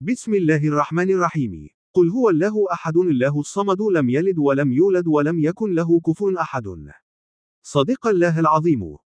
بسم الله الرحمن الرحيم. قل هو الله أحد الله الصمد لم يلد ولم يولد ولم يكن له كفوا أحد. صدق الله العظيم.